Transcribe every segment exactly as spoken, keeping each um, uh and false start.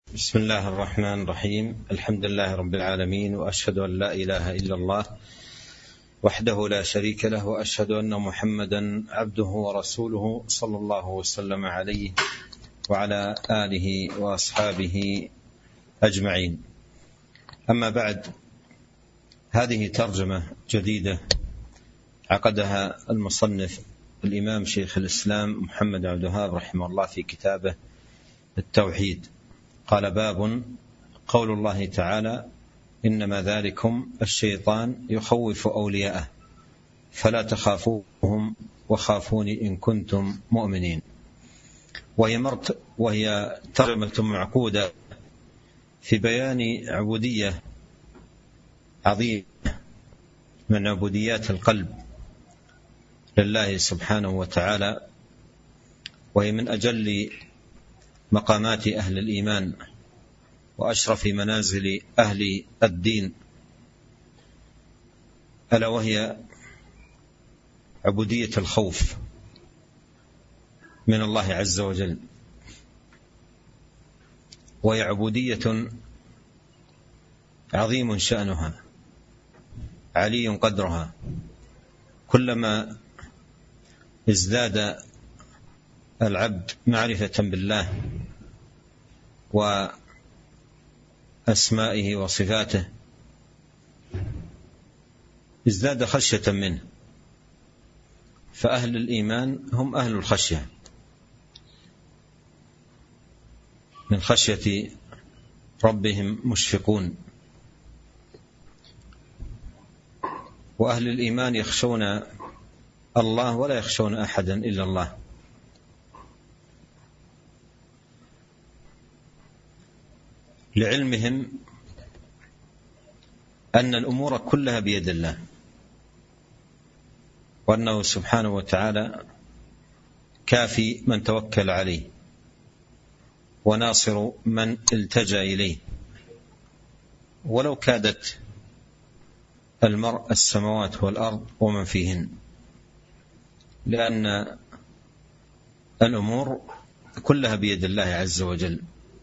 بسم الله الرحمن الرحيم. الحمد لله رب العالمين، وأشهد أن لا إله إلا الله وحده لا شريك له، وأشهد أن محمدا عبده ورسوله صلى الله وسلم عليه وعلى آله وأصحابه أجمعين. أما بعد، هذه ترجمة جديدة عقدها المصنف الإمام شيخ الإسلام محمد عبد الوهاب رحمه الله في كتابه التوحيد. قال: باب قول الله تعالى: إنما ذلكم الشيطان يخوف أولياءه فلا تخافوهم وخافوني إن كنتم مؤمنين. وهي, مرت وهي ترجمة معقودة في بيان عبودية عظيمة من عبوديات القلب لله سبحانه وتعالى، وهي من أجل مقامات أهل الإيمان وأشرف منازل أهل الدين، ألا وهي عبودية الخوف من الله عز وجل. وهي عبودية عظيم شأنها علي قدرها، كلما ازداد العبد معرفة بالله وأسمائه وصفاته ازداد خشية منه. فأهل الإيمان هم أهل الخشية، من خشية ربهم مشفقون. وأهل الإيمان يخشون الله ولا يخشون أحدا إلا الله. لعلمهم أن الأمور كلها بيد الله، وأنه سبحانه وتعالى كافي من توكل عليه وناصر من التجأ إليه، ولو كادت المرء السماوات والأرض ومن فيهن، لأن الأمور كلها بيد الله عز وجل.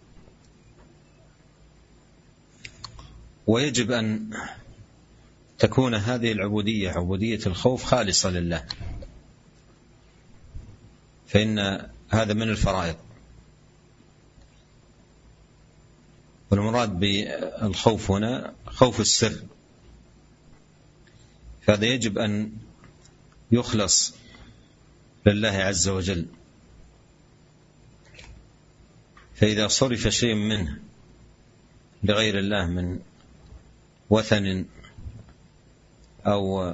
ويجب أن تكون هذه العبودية، عبودية الخوف، خالصة لله، فإن هذا من الفرائض. والمراد بالخوف هنا خوف السر، فهذا يجب أن يخلص لله عز وجل. فإذا صرف شيء منه لغير الله من وثن أو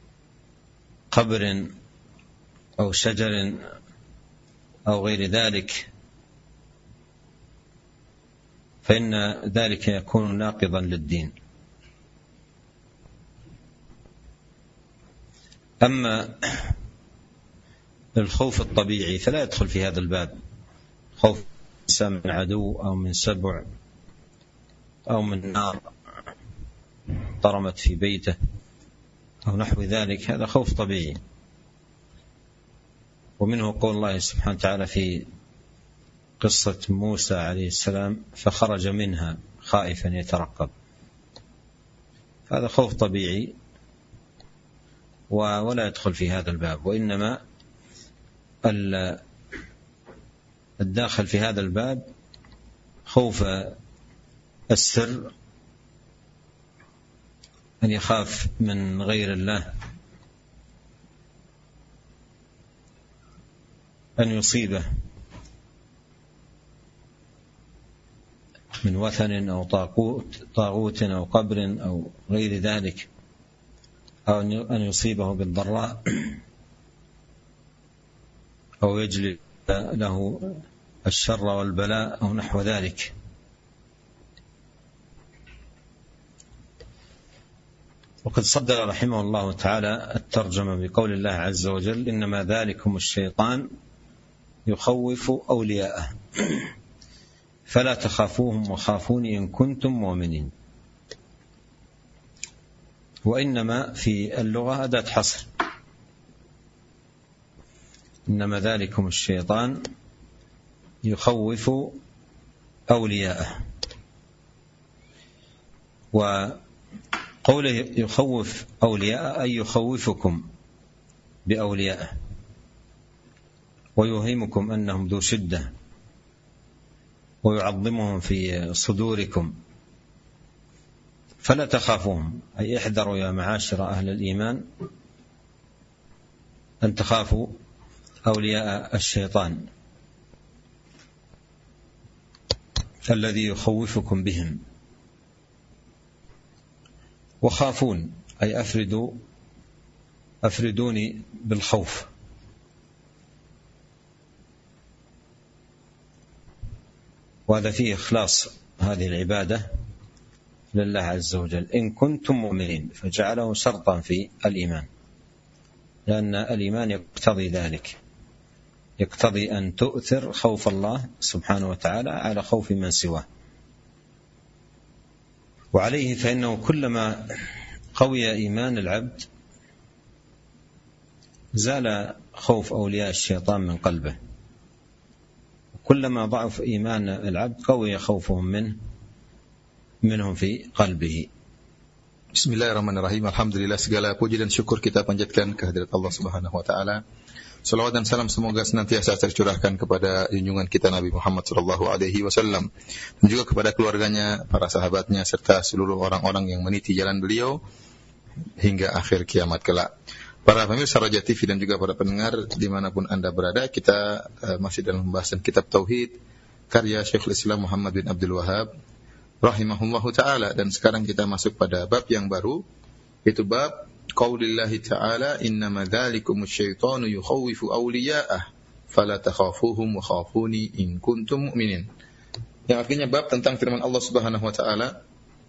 قبر أو شجر أو غير ذلك، فإن ذلك يكون ناقضا للدين. أما الخوف الطبيعي فلا يدخل في هذا الباب، خوف الإنسان من عدو أو من سبع أو من نار طرمت في بيته أو نحو ذلك، هذا خوف طبيعي. ومنه قول الله سبحانه وتعالى في قصة موسى عليه السلام: فخرج منها خائفا يترقب. هذا خوف طبيعي ولا يدخل في هذا الباب. وإنما الداخل في هذا الباب خوف السر، أن يخاف من غير الله أن يصيبه من وثن أو طاغوت طاغوت أو قبر أو غير ذلك، أو أن يصيبه بالضراء أو يجلب له الشر والبلاء أو نحو ذلك. وقد صدر رحمه الله تعالى الترجمة بقول الله عز وجل: إنما ذلكم الشيطان يخوف أولياءه فلا تخافوهم وخافوني إن كنتم مؤمنين. وإنما في اللغة أداة حصر، إنما ذلكم الشيطان يخوف أولياءه. وقوله يخوف أولياءه أي يخوفكم بأوليائه ويوهمكم أنهم ذو شدة ويعظمهم في صدوركم فلا تخافوهم، أي احذروا يا معاشر أهل الإيمان أن تخافوا أولياء الشيطان الذي يخوفكم بهم. وخافون أي أفردوا أفردوني بالخوف. وهذا فيه إخلاص هذه العبادة لله عز وجل إن كنتم مؤمنين، فجعله شرطا في الإيمان، لأن الإيمان يقتضي ذلك، يقتضي أن تؤثر خوف الله سبحانه وتعالى على خوف من سواه. وعليه فإنه كلما قوي إيمان العبد زال خوف أولياء الشيطان من قلبه، كلما ضعف إيمان العبد قوي خوفهم منه منهم في قلبه. Bismillahirrahmanirrahim. Alhamdulillah, segala puji dan syukur kita panjatkan kehadirat Allah Subhanahu wa taala. Salawat dan salam semoga senantiasa tercurahkan kepada junjungan kita Nabi Muhammad sallallahu alaihi wasallam dan juga kepada keluarganya, para sahabatnya serta seluruh orang-orang yang meniti jalan beliau hingga akhir kiamat kelak. Para pemirsa Raja T V dan juga para pendengar dimanapun Anda berada, kita uh, masih dalam pembahasan kitab Tauhid karya Syekhul Islam Muhammad bin Abdul Wahhab rahimahullahu ta'ala, dan sekarang kita masuk pada bab yang baru, yaitu bab qaulillahi ta'ala innama dzalikumus syaitanu yukhawwifu awliya'ah fala takhafuhum wa khafuni in kuntum mu'minin, yang artinya bab tentang firman Allah Subhanahu wa ta'ala,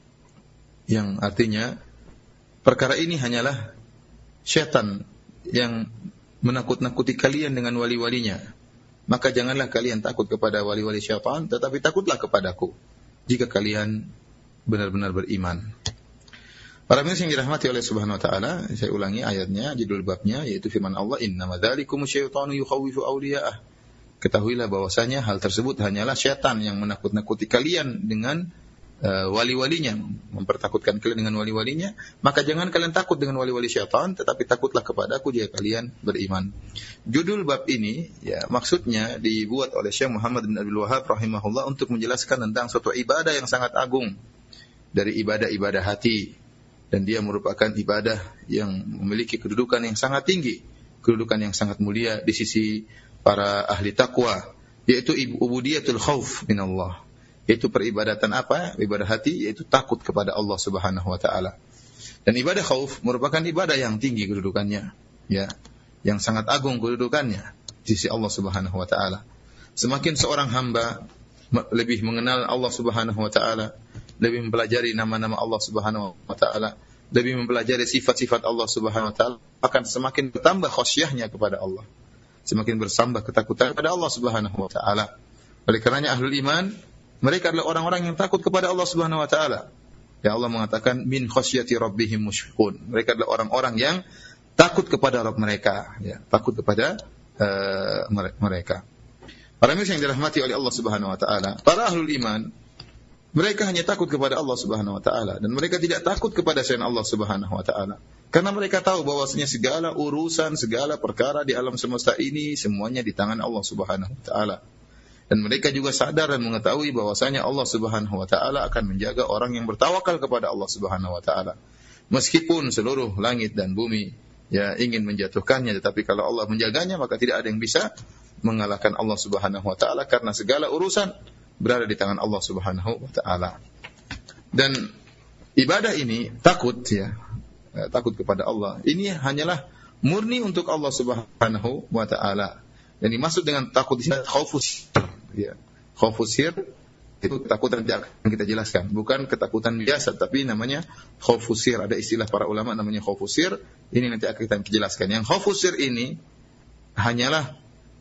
yang artinya perkara ini hanyalah syaitan yang menakut-nakuti kalian dengan wali-walinya, maka janganlah kalian takut kepada wali-wali syaitan, tetapi takutlah kepadaku jika kalian benar-benar beriman. Para pemirsa yang dirahmati oleh Subhanahu wa taala, saya ulangi ayatnya, judul babnya yaitu firman Allah, innama dzalikumus syaitanu yukhawwifu awliya'ah. Ketahuilah bahwasanya hal tersebut hanyalah syaitan yang menakut-nakuti kalian dengan uh, wali-walinya, mempertakutkan kalian dengan wali-walinya, maka jangan kalian takut dengan wali-wali syaitan, tetapi takutlah kepadaku jika kalian beriman. Judul bab ini ya maksudnya dibuat oleh Syekh Muhammad bin Abdul Wahhab rahimahullah untuk menjelaskan tentang suatu ibadah yang sangat agung dari ibadah-ibadah hati, dan dia merupakan ibadah yang memiliki kedudukan yang sangat tinggi, kedudukan yang sangat mulia di sisi para ahli takwa, yaitu ubudiyatul khauf minallah, yaitu peribadatan apa? Ibadah hati, yaitu takut kepada Allah Subhanahu wa taala. Dan ibadah khauf merupakan ibadah yang tinggi kedudukannya, ya, yang sangat agung kedudukannya di sisi Allah Subhanahu wa taala. Semakin seorang hamba lebih mengenal Allah Subhanahu wa taala, lebih mempelajari nama-nama Allah Subhanahu wa taala, lebih mempelajari sifat-sifat Allah Subhanahu wa taala, akan semakin bertambah khasyahnya kepada Allah, semakin bersambah ketakutan kepada Allah Subhanahu wa taala. Oleh karenanya ahlul iman, mereka adalah orang-orang yang takut kepada Allah Subhanahu wa taala. Ya, Allah mengatakan min khasyati rabbihim musyfiqun. Mereka adalah orang-orang yang takut kepada Rabb mereka, ya, takut kepada uh, mereka. Para manusia yang dirahmati oleh Allah Subhanahu wa taala, para ahlul iman, mereka hanya takut kepada Allah Subhanahu wa taala, dan mereka tidak takut kepada selain Allah Subhanahu wa taala. Karena mereka tahu bahwasanya segala urusan, segala perkara di alam semesta ini semuanya di tangan Allah Subhanahu wa taala. Dan mereka juga sadar dan mengetahui bahwasanya Allah Subhanahu wa taala akan menjaga orang yang bertawakal kepada Allah Subhanahu wa taala. Meskipun seluruh langit dan bumi ya ingin menjatuhkannya, tetapi kalau Allah menjaganya, maka tidak ada yang bisa mengalahkan Allah Subhanahu wa taala, karena segala urusan berada di tangan Allah Subhanahu wa taala. Dan ibadah ini takut ya, takut kepada Allah, ini hanyalah murni untuk Allah Subhanahu wa taala. Dan dimaksud dengan takut di sini khaufus ya. Khaufus sir itu ketakutan yang akan kita jelaskan, bukan ketakutan biasa, tapi namanya khaufus sir. Ada istilah para ulama namanya khaufus sir. Ini nanti akan kita jelaskan. Yang khaufus sir ini hanyalah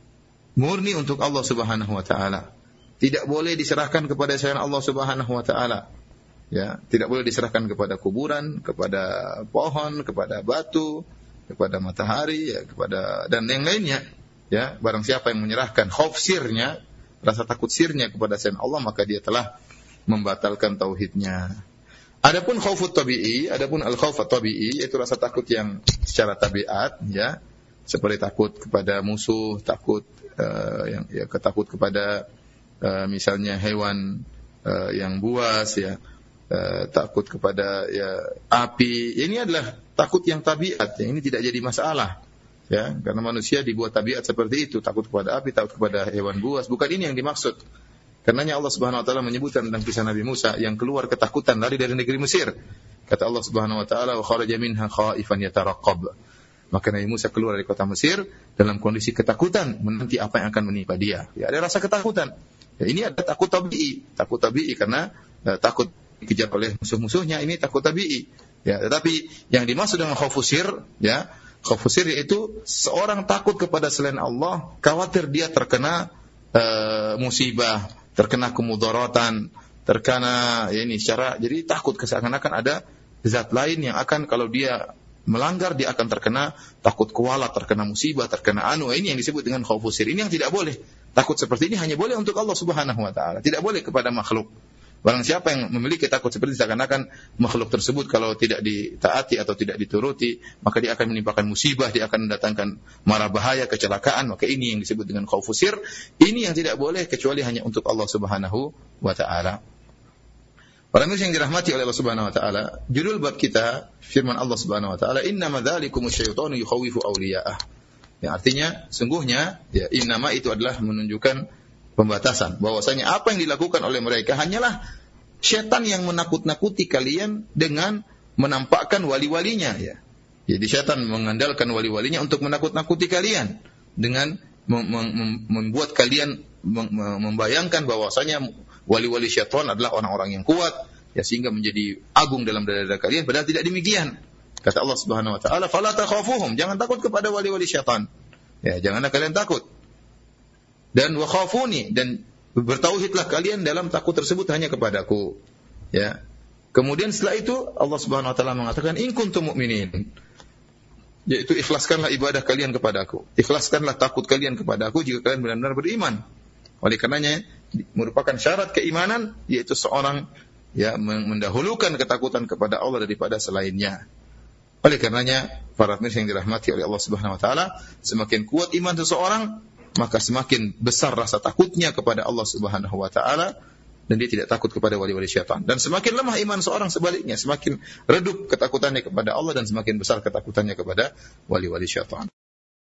murni untuk Allah Subhanahu wa taala. Tidak boleh diserahkan kepada selain Allah Subhanahu wa taala. Ya, tidak boleh diserahkan kepada kuburan, kepada pohon, kepada batu, kepada matahari, ya, kepada dan yang lainnya. Ya, barang siapa yang menyerahkan khauf sirnya rasa takut sirnya kepada selain Allah, maka dia telah membatalkan tauhidnya. Adapun khaufut tabi'i, adapun al-khaufut tabi'i yaitu rasa takut yang secara tabiat, ya, seperti takut kepada musuh, takut uh, yang ya ketakut kepada uh, misalnya hewan uh, yang buas, ya, uh, takut kepada ya api. Ini adalah takut yang tabiat, ya. Ini tidak jadi masalah, ya, karena manusia dibuat tabiat seperti itu, takut kepada api, takut kepada hewan buas. Bukan ini yang dimaksud. Karenanya Allah Subhanahu wa taala menyebutkan tentang kisah Nabi Musa yang keluar ketakutan lari dari negeri Mesir. Kata Allah Subhanahu wa taala, "Wa kharaja minha khaifan yataraqqab." Maka Nabi Musa keluar dari kota Mesir dalam kondisi ketakutan menanti apa yang akan menimpa dia. Ya, ada rasa ketakutan. Ya, ini ada takut tabi'i, takut tabi'i karena uh, takut dikejar oleh musuh-musuhnya, ini takut tabi'i. Ya, tetapi yang dimaksud dengan khaufusir, ya, khaufusir yaitu seorang takut kepada selain Allah, khawatir dia terkena uh, musibah, terkena kemudaratan, terkena ya ini secara, jadi takut seakan-akan ada zat lain yang akan kalau dia melanggar dia akan terkena, takut kualat, terkena musibah, terkena anu. Ini yang disebut dengan khaufusir. Ini yang tidak boleh. Takut seperti ini hanya boleh untuk Allah Subhanahu wa taala, tidak boleh kepada makhluk. Barang siapa yang memiliki takut seperti seakan-akan makhluk tersebut kalau tidak ditaati atau tidak dituruti, maka dia akan menimpakan musibah, dia akan mendatangkan mara bahaya, kecelakaan. Maka ini yang disebut dengan khaufusir. Ini yang tidak boleh kecuali hanya untuk Allah Subhanahu wa taala. Para mirsa yang dirahmati oleh Allah Subhanahu wa taala, judul bab kita firman Allah Subhanahu wa taala, "Innama dzalikumus syaitanu yukhawifu awliya'ah." Yang artinya sungguhnya ya innama itu adalah menunjukkan pembatasan bahwasanya apa yang dilakukan oleh mereka hanyalah syaitan yang menakut-nakuti kalian dengan menampakkan wali-walinya, ya. Jadi syaitan mengandalkan wali-walinya untuk menakut-nakuti kalian dengan mem- mem- membuat kalian mem- membayangkan bahwasanya wali-wali syaitan adalah orang-orang yang kuat, ya, sehingga menjadi agung dalam dada kalian, padahal tidak demikian. Kata Allah Subhanahu wa taala, "Fala takhafuhum." Jangan takut kepada wali-wali syaitan. Ya, janganlah kalian takut. Dan wa khafuni, dan bertauhidlah kalian dalam takut tersebut hanya kepadaku. Ya. Kemudian setelah itu Allah Subhanahu wa taala mengatakan, "In kuntum mu'minin." Yaitu ikhlaskanlah ibadah kalian kepadaku. Ikhlaskanlah takut kalian kepadaku jika kalian benar-benar beriman. Oleh karenanya merupakan syarat keimanan yaitu seorang ya mendahulukan ketakutan kepada Allah daripada selainnya. Oleh karenanya para pemirsa yang dirahmati oleh Allah Subhanahu wa taala, semakin kuat iman seseorang, maka semakin besar rasa takutnya kepada Allah Subhanahu wa taala dan dia tidak takut kepada wali-wali syaitan. Dan semakin lemah iman seorang sebaliknya, semakin redup ketakutannya kepada Allah dan semakin besar ketakutannya kepada wali-wali syaitan.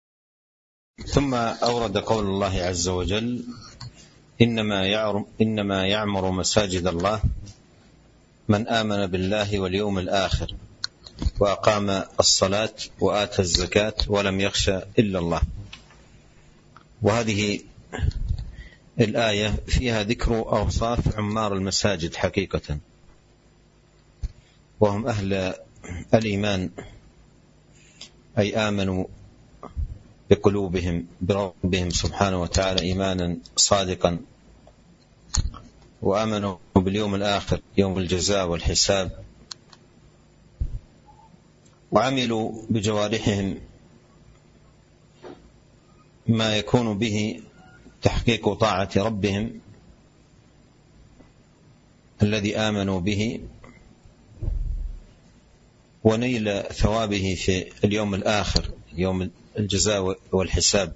ثم أورد قول الله عز وجل إنما يعمر إنما يعمر مساجد الله من آمن بالله واليوم الآخر وأقام الصلاة وآتى الزكاة ولم يخشى إلا الله. وهذه الآية فيها ذكر أوصاف عمار المساجد حقيقة، وهم أهل الإيمان، أي آمنوا بقلوبهم بربهم سبحانه وتعالى إيمانا صادقا، وآمنوا باليوم الآخر يوم الجزاء والحساب، وعملوا بجوارحهم ما يكون به تحقيق طاعة ربهم الذي آمنوا به ونيل ثوابه في اليوم الآخر يوم الجزاء والحساب.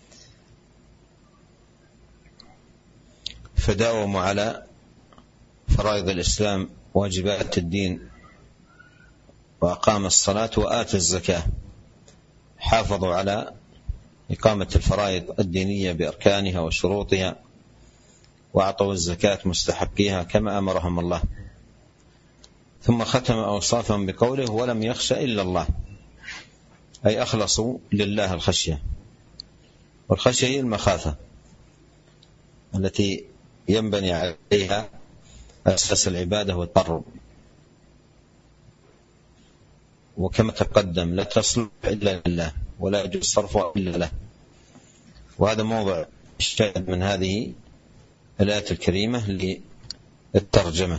فداوموا على فرائض الإسلام واجبات الدين، وأقام الصلاة وآتى الزكاة، حافظوا على إقامة الفرائض الدينية بأركانها وشروطها، وأعطوا الزكاة مستحقيها كما أمرهم الله. ثم ختم أوصافهم بقوله ولم يخش إلا الله، أي أخلصوا لله الخشية، والخشية هي المخافة التي ينبني عليها أساس العبادة والتقرب. وكما تقدم لا تصلح إلا لله ولا يجوز صرفها إلا له. وهذا موضع الشاهد من هذه الآية الكريمة للترجمة.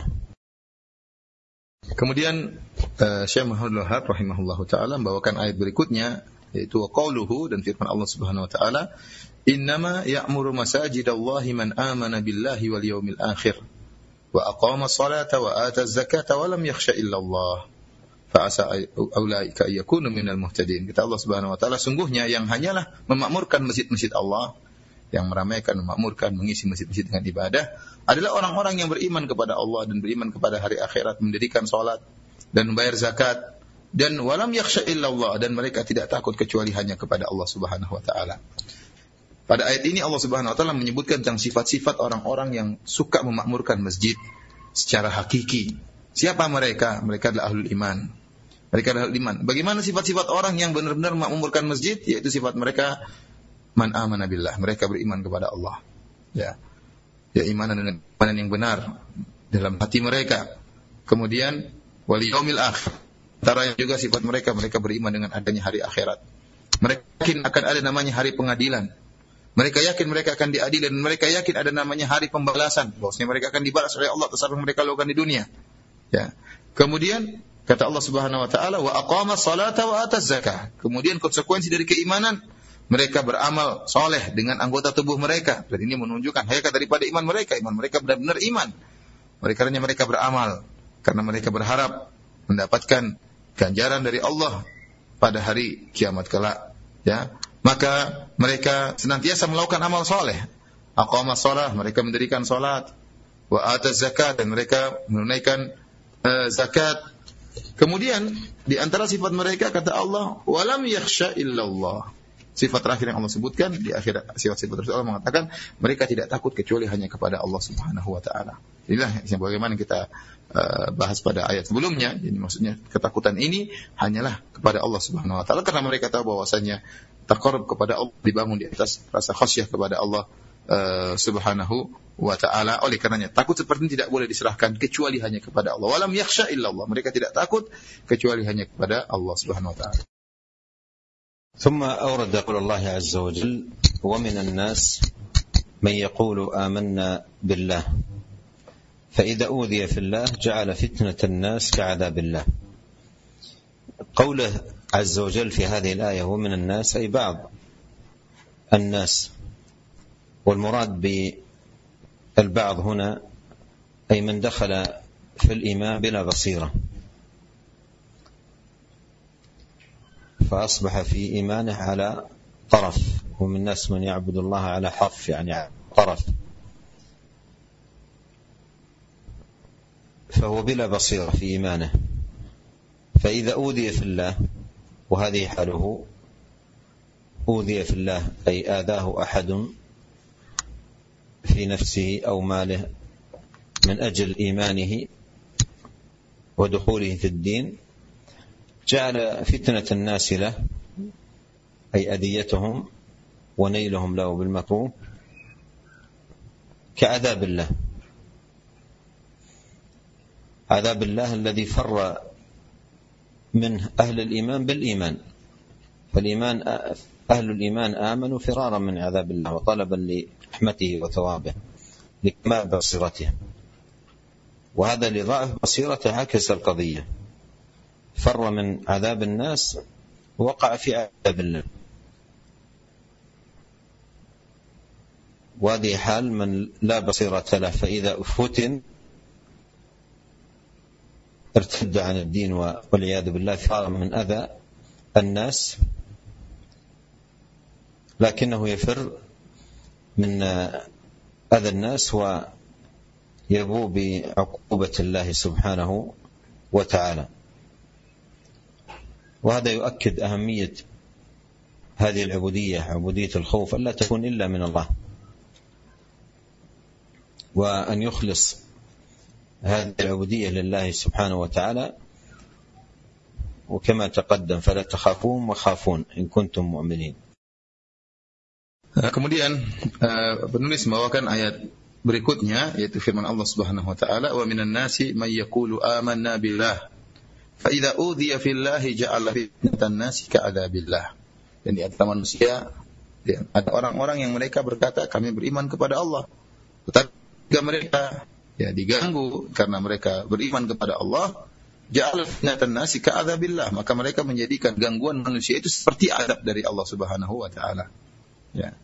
Kemudian uh, Syekh Muhammad Wahab rahimahullahu taala membawakan ayat berikutnya yaitu qauluhu, dan firman Allah Subhanahu wa taala, innama ya'muru masajidallahi man amana billahi wal yawmil akhir wa aqama as-salata wa ata az-zakata wa lam yakhsha illa Allah fa asa ulaika yakunu minal muhtadin. Kata Allah Subhanahu wa taala, sungguhnya yang hanyalah memakmurkan masjid-masjid Allah, yang meramaikan, memakmurkan, mengisi masjid-masjid dengan ibadah adalah orang-orang yang beriman kepada Allah dan beriman kepada hari akhirat, mendirikan salat dan membayar zakat, dan walam yakhsha illallah, dan mereka tidak takut kecuali hanya kepada Allah Subhanahu wa taala. Pada ayat ini Allah Subhanahu wa taala menyebutkan tentang sifat-sifat orang-orang yang suka memakmurkan masjid secara hakiki. Siapa mereka? Mereka adalah ahlul iman. Mereka adalah ahlul iman. Bagaimana sifat-sifat orang yang benar-benar memakmurkan masjid? Yaitu sifat mereka man amana billah, mereka beriman kepada Allah. Ya. Ya, imanan dengan imanan yang benar dalam hati mereka. Kemudian wal yaumil akhir. Antara yang juga sifat mereka, mereka beriman dengan adanya hari akhirat. Mereka yakin akan ada namanya hari pengadilan. Mereka yakin mereka akan diadili, dan mereka yakin ada namanya hari pembalasan. Bahwasanya mereka akan dibalas oleh Allah atas apa yang mereka lakukan di dunia. Ya. Kemudian kata Allah Subhanahu wa taala, wa aqama salata wa ata zakah. Kemudian konsekuensi dari keimanan, mereka beramal soleh dengan anggota tubuh mereka. Dan ini menunjukkan hakikat daripada iman mereka. Iman mereka benar-benar iman. Mereka hanya mereka beramal karena mereka berharap mendapatkan ganjaran dari Allah pada hari kiamat kelak. Ya, maka mereka senantiasa melakukan amal soleh. Aqama shalah, mereka mendirikan salat. Wa ata zakat, dan mereka menunaikan uh, zakat. Kemudian di antara sifat mereka kata Allah, walam yakhsha illallah. Sifat terakhir yang Allah sebutkan di akhir sifat-sifat tersebut, Allah mengatakan mereka tidak takut kecuali hanya kepada Allah Subhanahu wa taala. Inilah yang bagaimana kita uh, bahas pada ayat sebelumnya. Jadi maksudnya ketakutan ini hanyalah kepada Allah Subhanahu wa taala, karena mereka tahu bahwasanya taqarrub kepada Allah dibangun di atas rasa khasyah kepada Allah uh, Subhanahu wa taala. Oleh karenanya takut seperti ini tidak boleh diserahkan kecuali hanya kepada Allah. Walam yakhsha illallah, mereka tidak takut kecuali hanya kepada Allah Subhanahu wa taala. ثم أورد قول الله عز وجل ومن الناس من يقول آمنا بالله فإذا أوذي في الله جعل فتنة الناس كعذاب الله. قوله عز وجل في هذه الآية ومن الناس أي بعض الناس، والمراد بالبعض هنا أي من دخل في الإيمان بلا بصيرة فأصبح في إيمانه على طرف، ومن الناس من يعبد الله على حرف يعني على طرف، فهو بلا بصيرة في إيمانه. فإذا أوذي في الله، وهذه حاله، أوذي في الله أي آذاه أحد في نفسه أو ماله من أجل إيمانه ودخوله في الدين، جعل فتنة الناس له أي أذيتهم ونيلهم له بالمكروه كعذاب الله، عذاب الله الذي فر منه أهل الإيمان بالإيمان. فالإيمان أهل الإيمان آمنوا فرارا من عذاب الله وطلبا لرحمته وثوابه لكمال بصيرته، وهذا لضعف بصيرته عكس القضية، فر من عذاب الناس وقع في عذاب الله. وهذه حال من لا بصيرة له، فإذا فتن ارتد عن الدين والعياذ بالله، فار من أذى الناس، لكنه يفر من أذى الناس ويبوء بعقوبة الله سبحانه وتعالى. وهذا يؤكد أهمية هذه العبودية، عبودية الخوف، ألا تكون إلا من الله، وأن يخلص هذه العبودية لله سبحانه وتعالى، وكما تقدم فلا تخافون وخافون إن كنتم مؤمنين. Kemudian penulis membawakan ayat berikutnya, yaitu firman Allah Subhanahu wa taala, wa minan nasi may yaqulu amanna billah fa idza udhiya fillahi ja'ala fitnatan nasi ka'adabillah. Dan di antara manusia ada orang-orang yang mereka berkata kami beriman kepada Allah, tetapi jika mereka ya diganggu karena mereka beriman kepada Allah, ja'ala fitnatan nasi ka'adabillah, maka mereka menjadikan gangguan manusia itu seperti azab dari Allah Subhanahu wa taala. Ya.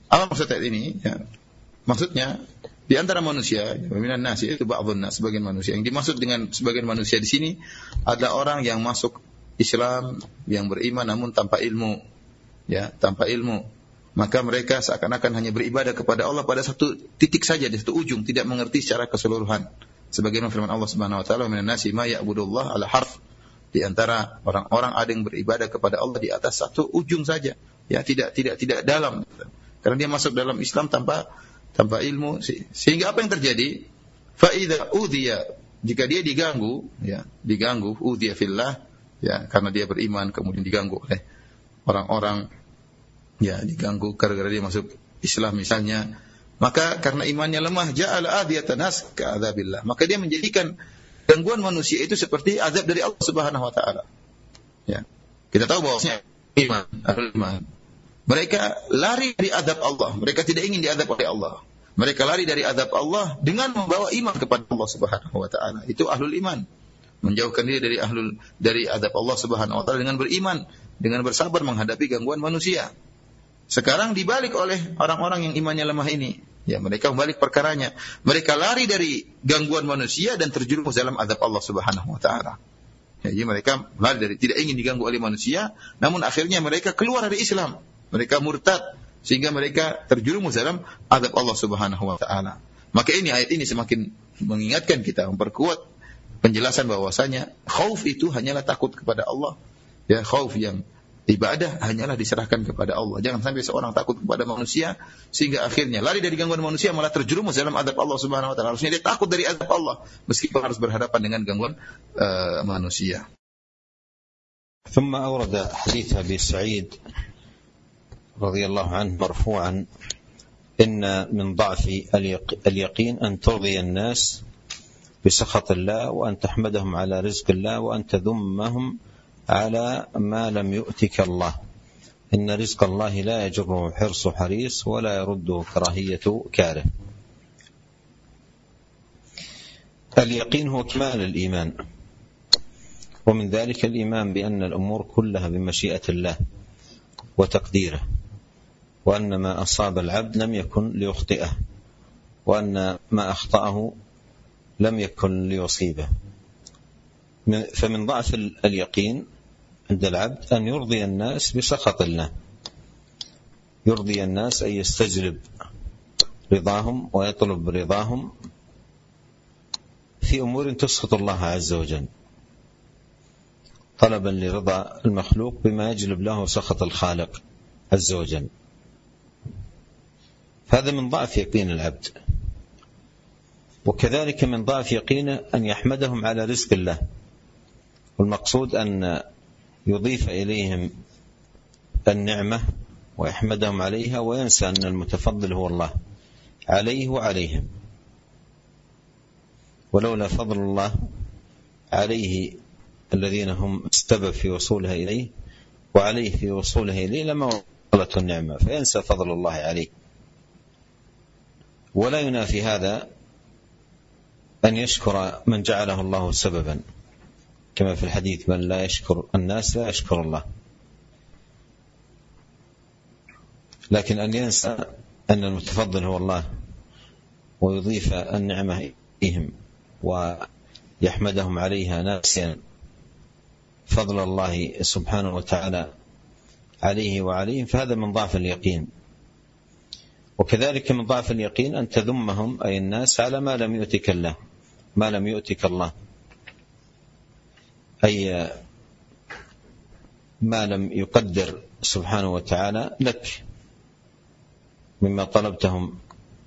Apa maksud ayat ini? Ya. Maksudnya di antara manusia, minan nas itu ba'dhun nas, sebagian manusia. Yang dimaksud dengan sebagian manusia di sini ada orang yang masuk Islam, yang beriman namun tanpa ilmu, ya, tanpa ilmu. Maka mereka seakan-akan hanya beribadah kepada Allah pada satu titik saja, di satu ujung, tidak mengerti secara keseluruhan. Sebagaimana firman Allah Subhanahu wa taala, "Minan nasi ma ya'budullah ala harf." Di antara orang-orang ada yang beribadah kepada Allah di atas satu ujung saja, ya, tidak tidak tidak dalam. Karena dia masuk dalam Islam tanpa tanpa ilmu, sehingga apa yang terjadi? Fa idza udhiya, jika dia diganggu, ya, diganggu, udhiya fillah, ya, karena dia beriman kemudian diganggu oleh orang-orang, ya, diganggu gara-gara dia masuk Islam misalnya, maka karena imannya lemah, ja'ala adhiyatan nas ka'adzabillah, maka dia menjadikan gangguan manusia itu seperti azab dari Allah Subhanahu wa taala. Ya. Kita tahu bahwasanya iman, ahlul iman, mereka lari dari azab Allah, mereka tidak ingin diazab oleh Allah. Mereka lari dari azab Allah dengan membawa iman kepada Allah Subhanahu wa taala. Itu ahlul iman. Menjauhkan diri dari ahlul dari azab Allah Subhanahu wa taala dengan beriman, dengan bersabar menghadapi gangguan manusia. Sekarang dibalik oleh orang-orang yang imannya lemah ini. Ya, mereka membalik perkaranya. Mereka lari dari gangguan manusia dan terjerumus dalam azab Allah Subhanahu wa taala. Ya, jadi mereka lari dari tidak ingin diganggu oleh manusia, namun akhirnya mereka keluar dari Islam. Mereka murtad sehingga mereka terjerumus dalam azab Allah Subhanahu wa taala. Maka ini ayat ini semakin mengingatkan kita, memperkuat penjelasan bahwasanya khauf itu hanyalah takut kepada Allah. Ya, khauf yang ibadah hanyalah diserahkan kepada Allah. Jangan sampai seorang takut kepada manusia sehingga akhirnya lari dari gangguan manusia malah terjerumus dalam azab Allah Subhanahu wa taala. Harusnya dia takut dari azab Allah meskipun harus berhadapan dengan gangguan uh, manusia. ثم أورد حديث أبي سعيد رضي الله عنه مرفوعا إن من ضعف اليقين أن ترضي الناس بسخط الله وأن تحمدهم على رزق الله وأن تذمهم على ما لم يؤتك الله. إن رزق الله لا يجره حرص حريص ولا يرده كراهية كاره. اليقين هو كمال الإيمان، ومن ذلك الإيمان بأن الأمور كلها بمشيئة الله وتقديره، وأن ما أصاب العبد لم يكن ليخطئه، وأن ما أخطأه لم يكن ليصيبه. فمن ضعف اليقين عند العبد أن يرضي الناس بسخط الله، يرضي الناس أن يستجلب رضاهم ويطلب رضاهم في أمور تسخط الله عز وجل، طلبا لرضا المخلوق بما يجلب له سخط الخالق عز وجل. هذا من ضعف يقين العبد. وكذلك من ضعف يقينه أن يحمدهم على رزق الله، والمقصود أن يضيف إليهم النعمة ويحمدهم عليها وينسى أن المتفضل هو الله عليه وعليهم. ولولا فضل الله عليه الذين هم السبب في وصولها إليه وعليه في وصولها إليه لما وصلته النعمة، فينسى فضل الله عليه. ولا ينافي هذا أن يشكر من جعله الله سببا، كما في الحديث: من لا يشكر الناس لا يشكر الله. لكن أن ينسى أن المتفضل هو الله ويضيف النعمة إليهم ويحمدهم عليها ناسيا فضل الله سبحانه وتعالى عليه وعليهم، فهذا من ضعف اليقين. وكذلك من ضعف اليقين أن تذمهم أي الناس على ما لم يؤتك الله، ما لم يؤتك الله، أي ما لم يقدر سبحانه وتعالى لك مما طلبتهم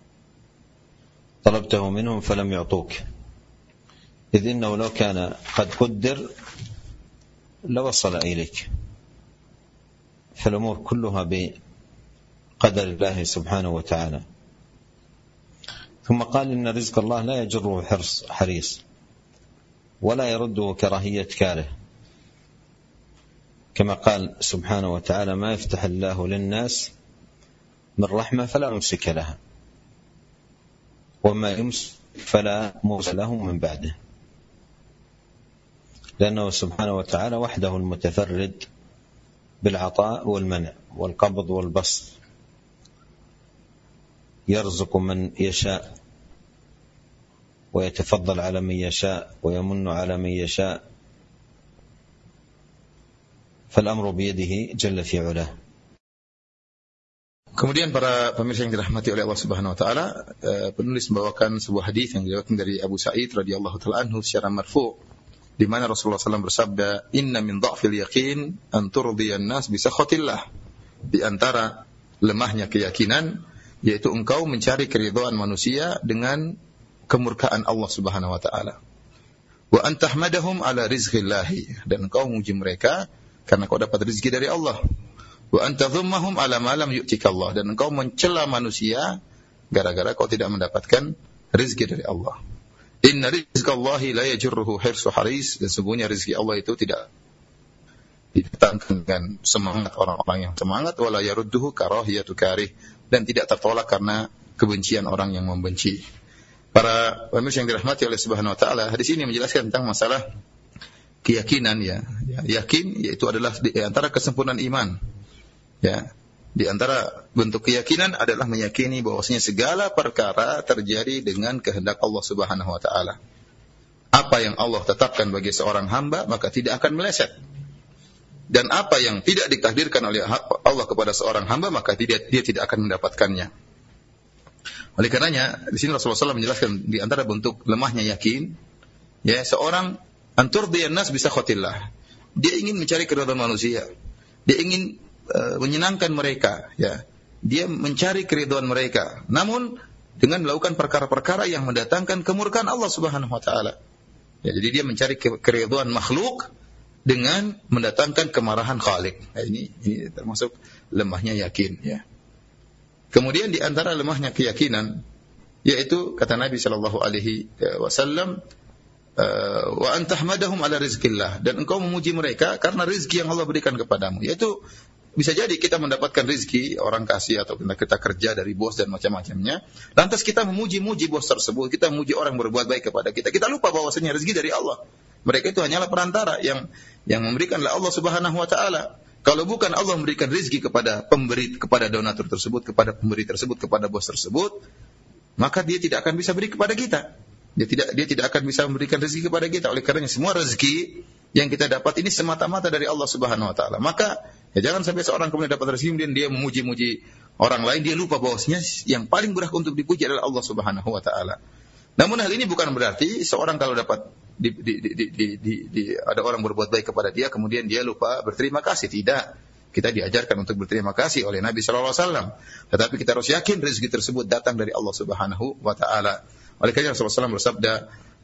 طلبته منهم فلم يعطوك، إذ إنه لو كان قد قدر لوصل إليك. فالأمور كلها بقدر الله سبحانه وتعالى. ثم قال: إن رزق الله لا يجره حرص حريص ولا يرده كراهية كاره، كما قال سبحانه وتعالى: ما يفتح الله للناس من رحمة فلا ممسك لها وما يمسك فلا مرسل له من بعده. لأنه سبحانه وتعالى وحده المتفرد بالعطاء والمنع والقبض والبسط، يرزق من يشاء ويتفضل على من يشاء ويمن على من يشاء، فالأمر بيده جل في علاه. Kemudian para pemirsa yang dirahmati oleh Allah Subhanahu wa taala, penulis membawakan sebuah hadis yang diriwayatkan dari Abu Sa'id radhiyallahu taala anhu secara marfu', di mana Rasulullah sallallahu alaihi wasallam bersabda, "Inna min dha'fil yaqin an turdiyan nas bi sakhatillah." Di antara lemahnya keyakinan yaitu engkau mencari keridhaan manusia dengan kemurkaan Allah Subhanahu wa taala. Wa an tahmadahum ala rizqillah, dan engkau memuji mereka karena kau dapat rezeki dari Allah. Wa antadhummahum ala ma lam yu'tika Allah, dan engkau mencela manusia gara-gara kau tidak mendapatkan rezeki dari Allah. Inna rizqallahi la yajurruhu hirsu haris, dan sesungguhnya rezeki Allah itu tidak didatangkan dengan semangat orang-orang yang semangat, wala yarudduhu karahiyatu karih, dan tidak tertolak karena kebencian orang yang membenci. Para pemirsa yang dirahmati oleh Subhanahu wa taala, hadis ini menjelaskan tentang masalah keyakinan ya. ya yakin yaitu adalah di antara kesempurnaan iman. Ya, di antara bentuk keyakinan adalah meyakini bahwasanya segala perkara terjadi dengan kehendak Allah Subhanahu wa taala. Apa yang Allah tetapkan bagi seorang hamba maka tidak akan meleset. Dan apa yang tidak ditakdirkan oleh Allah kepada seorang hamba maka dia, dia tidak akan mendapatkannya. Oleh karenanya di sini Rasulullah shallallahu alaihi wasallam menjelaskan di antara bentuk lemahnya yakin, ya seorang antur diyan nas bisa khotillah. Dia ingin mencari keridhaan manusia. Dia ingin menyenangkan mereka, ya. Dia mencari keridhaan mereka, namun dengan melakukan perkara-perkara yang mendatangkan kemurkaan Allah Subhanahu wa taala. Ya, jadi dia mencari keridhaan makhluk dengan mendatangkan kemarahan Khalik. Nah, ini, ini termasuk lemahnya yakin, ya. Kemudian di antara lemahnya keyakinan yaitu kata Nabi sallallahu alaihi wasallam, wa antahmadahum ala rizqillah, dan engkau memuji mereka karena rezeki yang Allah berikan kepadamu. Yaitu bisa jadi kita mendapatkan rezeki orang kasih atau kita kerja dari bos dan macam-macamnya. Lantas kita memuji-muji bos tersebut, kita memuji orang berbuat baik kepada kita. Kita lupa bahwasanya rezeki dari Allah. Mereka itu hanyalah perantara yang yang memberikanlah Allah Subhanahu wa taala. Kalau bukan Allah memberikan rezeki kepada pemberi, kepada donatur tersebut, kepada pemberi tersebut, kepada bos tersebut, maka dia tidak akan bisa beri kepada kita. Dia tidak dia tidak akan bisa memberikan rezeki kepada kita. Oleh karenanya semua rezeki yang kita dapat ini semata-mata dari Allah Subhanahu wa taala. Maka ya jangan sampai seorang kemudian dapat rezeki kemudian dia memuji-muji orang lain, dia lupa bahwasanya yang paling berhak untuk dipuji adalah Allah Subhanahu wa taala. Namun hal ini bukan berarti seorang kalau dapat di, di, di, di, di, di, di, ada orang berbuat baik kepada dia kemudian dia lupa berterima kasih. Tidak. Kita diajarkan untuk berterima kasih oleh Nabi sallallahu alaihi wasallam. Tetapi kita harus yakin rezeki tersebut datang dari Allah Subhanahu wa taala. Oleh karena Rasulullah sallallahu alaihi wasallam bersabda,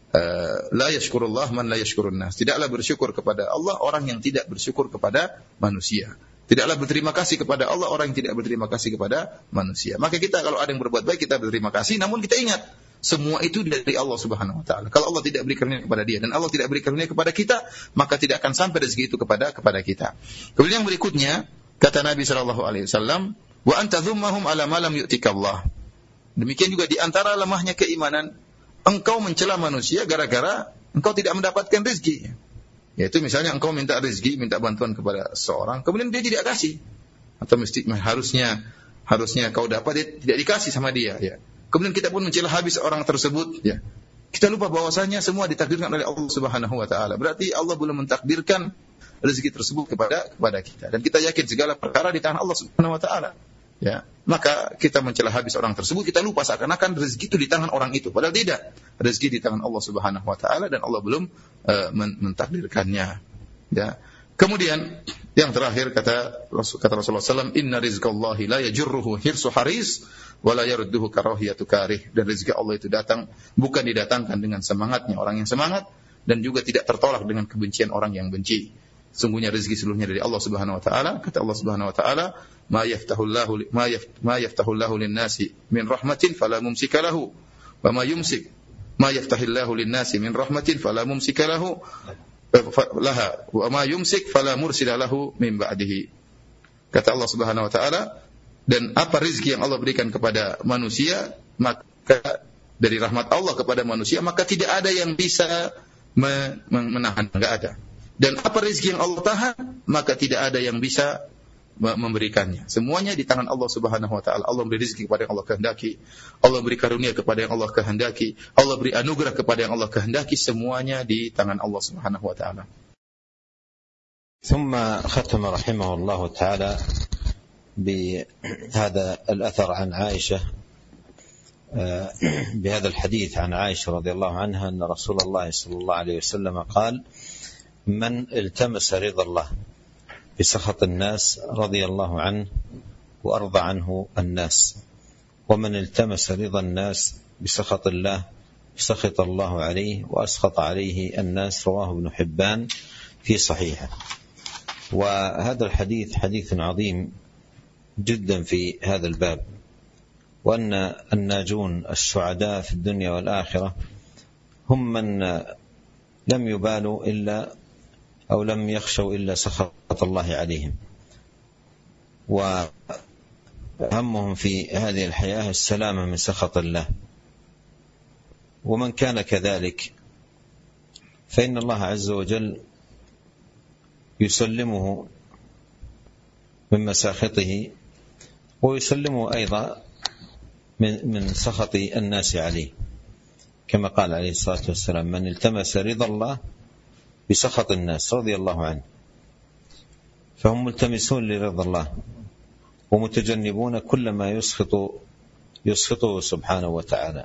la yashkurullah man la yashkurun nas. Tidaklah bersyukur kepada Allah orang yang tidak bersyukur kepada manusia. Tidaklah berterima kasih kepada Allah orang yang tidak berterima kasih kepada manusia. Maka kita kalau ada yang berbuat baik kita berterima kasih, namun kita ingat semua itu dari Allah Subhanahu wa taala. Kalau Allah tidak beri karunia kepada dia dan Allah tidak beri karunia kepada kita, maka tidak akan sampai rezeki itu kepada kepada kita. Kemudian yang berikutnya kata Nabi sallallahu alaihi wasallam, wa antadhummahum ala ma lam yu'tika Allah. Demikian juga di antara lemahnya keimanan, engkau mencela manusia gara-gara engkau tidak mendapatkan rezeki. Yaitu misalnya engkau minta rezeki, minta bantuan kepada seorang, kemudian dia tidak kasih. Atau mesti harusnya harusnya kau dapat, dia tidak dikasih sama dia, ya. Kemudian kita pun mencela habis orang tersebut, ya. Kita lupa bahwasanya semua ditakdirkan oleh Allah Subhanahu wa taala. Berarti Allah belum mentakdirkan rezeki tersebut kepada kepada kita. Dan kita yakin segala perkara di tangan Allah Subhanahu wa taala. Ya, maka kita mencela habis orang tersebut, kita lupa seakan-akan rezeki itu di tangan orang itu, padahal tidak. Rezeki di tangan Allah Subhanahu wa taala dan Allah belum uh, mentakdirkannya. Ya. Kemudian yang terakhir kata kata Rasulullah sallallahu alaihi wasallam, inna rizqallahi la yajurruhu hirsu haris wa la yarudduhu karahiyatu karih. Dan rezeki Allah itu datang bukan didatangkan dengan semangatnya orang yang semangat dan juga tidak tertolak dengan kebencian orang yang benci. Sungguhnya rezeki seluruhnya dari Allah Subhanahu wa taala. Kata Allah Subhanahu wa taala, ma yaftahullahu ma yaft ma yaftahullahu lin-nasi min rahmatin fala mumsika lahu wa ma yumsik ma yaftahillahu lin-nasi min rahmatin fala mumsika lahu laha wa ma yumsik fala mursila lahu min ba'dihi. Kata Allah Subhanahu wa taala, dan apa rezeki yang Allah berikan kepada manusia maka dari rahmat Allah kepada manusia maka tidak ada yang bisa menahan, enggak ada. Dan apa rezeki yang Allah tahan maka tidak ada yang bisa memberikannya. Semuanya di tangan Allah Subhanahu wa taala. Allah beri rezeki kepada yang Allah kehendaki, Allah beri karunia kepada yang Allah kehendaki, Allah beri anugerah kepada yang Allah kehendaki, semuanya di tangan Allah Subhanahu wa taala. ثم ختم رحمه الله تعالى بهذا الأثر عن عائشة بهذا الحديث عن عائشة رضي الله عنها أن رسول الله صلى الله عليه وسلم قال: من التمس رضا الله بسخط الناس رضي الله عنه وأرضى عنه الناس، ومن التمس رضا الناس بسخط الله سخط الله عليه وأسخط عليه الناس. رواه ابن حبان في صحيحه. وهذا الحديث حديث عظيم جدا في هذا الباب، وأن الناجون السعداء في الدنيا والآخرة هم من لم يبالوا إلا أو لم يخشوا إلا سخط الله عليهم، وهمهم في هذه الحياة السلامة من سخط الله. ومن كان كذلك فإن الله عز وجل يسلمه من مساخطه ويسلمه أيضا من من سخط الناس عليه، كما قال عليه الصلاة والسلام: من التمس رضا الله بسخط الناس رضي الله عنه. فهم ملتمسون لرضا الله ومتجنبون كل ما يسخط يسخطه سبحانه وتعالى.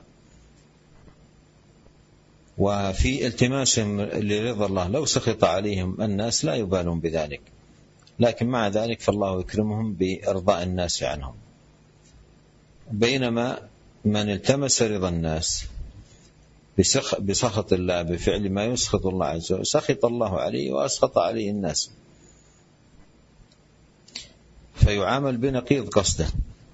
وفي التماسهم لرضا الله لو سخط عليهم الناس لا يبالون بذلك، لكن مع ذلك فالله يكرمهم بإرضاء الناس عنهم. بينما من التمس رضا الناس بسخط الله بفعل ما يسخط الله عز وجل سخط الله عليه وأسخط عليه الناس، فيعامل بنقيض قصده.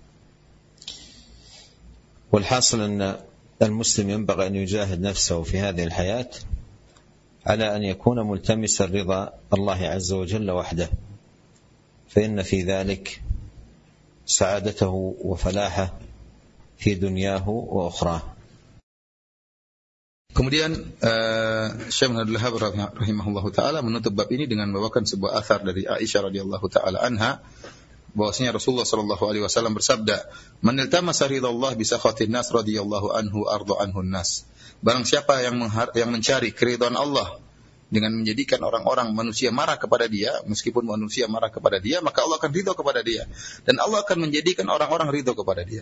والحاصل أن المسلم ينبغي أن يجاهد نفسه في هذه الحياة على أن يكون ملتمسا رضا الله عز وجل وحده، فإن في ذلك سعادته وفلاحه في دنياه وأخراه. Kemudian uh, Syekh Abdul Wahhab rahimahullahu taala menutup bab ini dengan membawakan sebuah athar dari Aisyah radhiyallahu taala anha, bahwasanya Rasulullah sallallahu alaihi wasallam bersabda: "Man iltamasa ridallah bi sakhatin nas radhiyallahu anhu arda anhu nas." Barang siapa yang menghar- yang mencari keridhaan Allah dengan menjadikan orang-orang manusia marah kepada dia, meskipun manusia marah kepada dia, maka Allah akan ridha kepada dia dan Allah akan menjadikan orang-orang ridha kepada dia.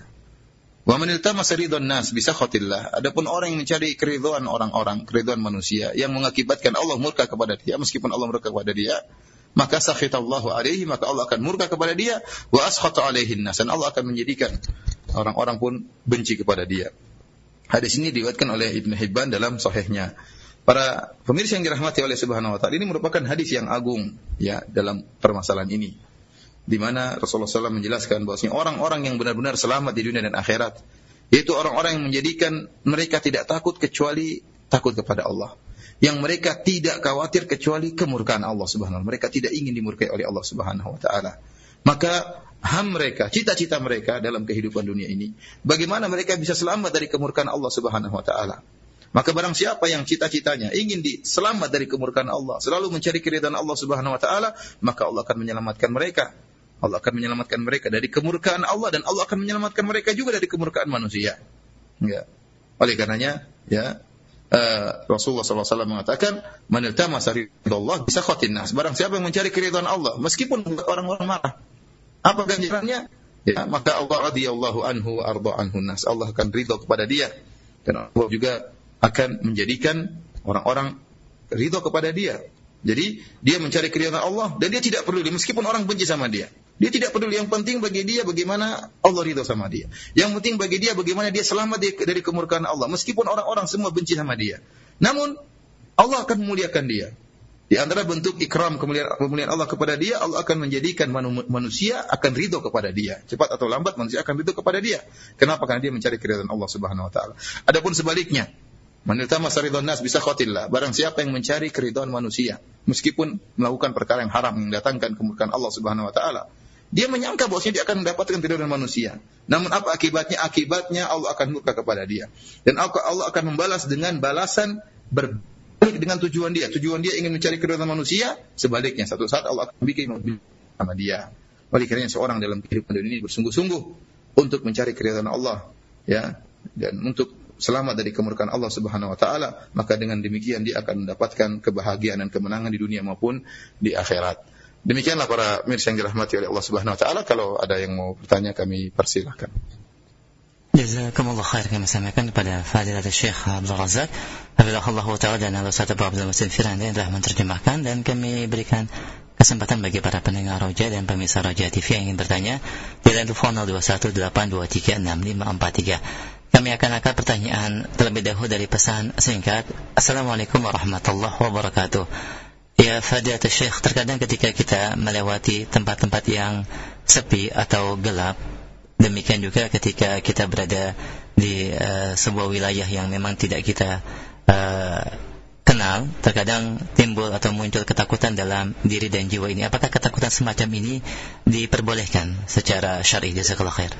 Wa man iltamasa ridwan nas bi sakhatillah. Adapun orang yang mencari keridhaan orang-orang, keridhaan manusia yang mengakibatkan Allah murka kepada dia, meskipun Allah murka kepada dia, maka sakhitallahu alaihi, maka Allah akan murka kepada dia, wa askhata alaihin nas, dan Allah akan menjadikan orang-orang pun benci kepada dia. Hadis ini diriwayatkan oleh Ibnu Hibban dalam sahihnya. Para pemirsa yang dirahmati oleh Subhanahu wa taala, ini merupakan hadis yang agung ya dalam permasalahan ini, di mana Rasulullah shallallahu alaihi wasallam menjelaskan bahwasanya orang-orang yang benar-benar selamat di dunia dan akhirat, yaitu orang-orang yang menjadikan mereka tidak takut kecuali takut kepada Allah, yang mereka tidak khawatir kecuali kemurkaan Allah Subhanahu wa taala. Mereka tidak ingin dimurkai oleh Allah Subhanahu wa taala. Maka ham mereka, cita-cita mereka dalam kehidupan dunia ini, bagaimana mereka bisa selamat dari kemurkaan Allah Subhanahu wa taala. Maka barang siapa yang cita-citanya ingin diselamat dari kemurkaan Allah, selalu mencari keridhaan Allah Subhanahu wa taala, maka Allah akan menyelamatkan mereka. Allah akan menyelamatkan mereka dari kemurkaan Allah, dan Allah akan menyelamatkan mereka juga dari kemurkaan manusia. Ya. Oleh karenanya, ya, uh, Rasulullah sallallahu alaihi wasallam mengatakan, "Man iltamasa ridallah bi sakhatin nas." Barang siapa yang mencari keridhaan Allah meskipun orang-orang marah, apa ganjarannya? Ya, maka Allah radhiyallahu anhu wa arda anhu nas. Allah akan ridha kepada dia, dan Allah juga akan menjadikan orang-orang ridha kepada dia. Jadi dia mencari keridhaan Allah dan dia tidak peduli meskipun orang benci sama dia. Dia tidak peduli, yang penting bagi dia bagaimana Allah ridha sama dia. Yang penting bagi dia bagaimana dia selamat dari kemurkaan Allah meskipun orang-orang semua benci sama dia. Namun Allah akan memuliakan dia. Di antara bentuk ikram kemuliaan, kemuliaan Allah kepada dia, Allah akan menjadikan manusia akan ridha kepada dia. Cepat atau lambat manusia akan ridha kepada dia. Kenapa? Karena dia mencari keridhaan Allah Subhanahu wa taala. Adapun sebaliknya, man iltamasa ridwan nas bi sakhatillah. Barang siapa yang mencari keridhaan manusia meskipun melakukan perkara yang haram yang mendatangkan kemurkaan Allah Subhanahu wa taala, dia menyangka bahwasanya dia akan mendapatkan keridhaan manusia. Namun apa akibatnya? Akibatnya Allah akan murka kepada dia. Dan Allah akan membalas dengan balasan berbalik dengan tujuan dia. Tujuan dia ingin mencari keridhaan manusia, sebaliknya satu saat Allah akan bikin sama dia. Oleh karena seorang dalam kehidupan dunia ini bersungguh-sungguh untuk mencari keridhaan Allah, ya, dan untuk selamat dari kemurkaan Allah Subhanahu wa taala, maka dengan demikian dia akan mendapatkan kebahagiaan dan kemenangan di dunia maupun di akhirat. Demikianlah para mirsa yang dirahmati oleh Allah Subhanahu wa taala. Kalau ada yang mau bertanya kami persilahkan. Jazakumullah khair, kami sampaikan kepada Fadilatul Syekh Abdul Razak hafizahullah taala dan Al-Ustaz Abu Abdul Muhsin Firanda yang telah menerjemahkan, dan kami berikan kesempatan bagi para pendengar Roja dan pemirsa Roja T V yang ingin bertanya di line telepon nol dua satu delapan dua tiga enam lima empat tiga. Kami akan angkat pertanyaan terlebih dahulu dari pesan singkat. Assalamualaikum warahmatullahi wabarakatuh. Ya Fadilatul Syekh, terkadang ketika kita melewati tempat-tempat yang sepi atau gelap, demikian juga ketika kita berada di uh, sebuah wilayah yang memang tidak kita uh, kenal, terkadang timbul atau muncul ketakutan dalam diri dan jiwa ini. Apakah ketakutan semacam ini diperbolehkan secara syar'i? Jazakallahu khair.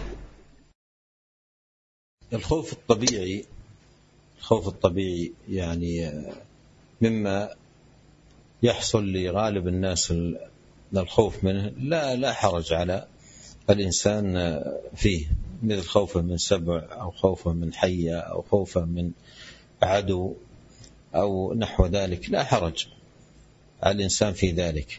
الخوف الطبيعي الخوف الطبيعي يعني مما يحصل لغالب الناس الخوف منه لا لا حرج على الإنسان فيه، مثل خوفه من سبع أو خوفه من حية أو خوفه من عدو أو نحو ذلك، لا حرج على الإنسان في ذلك.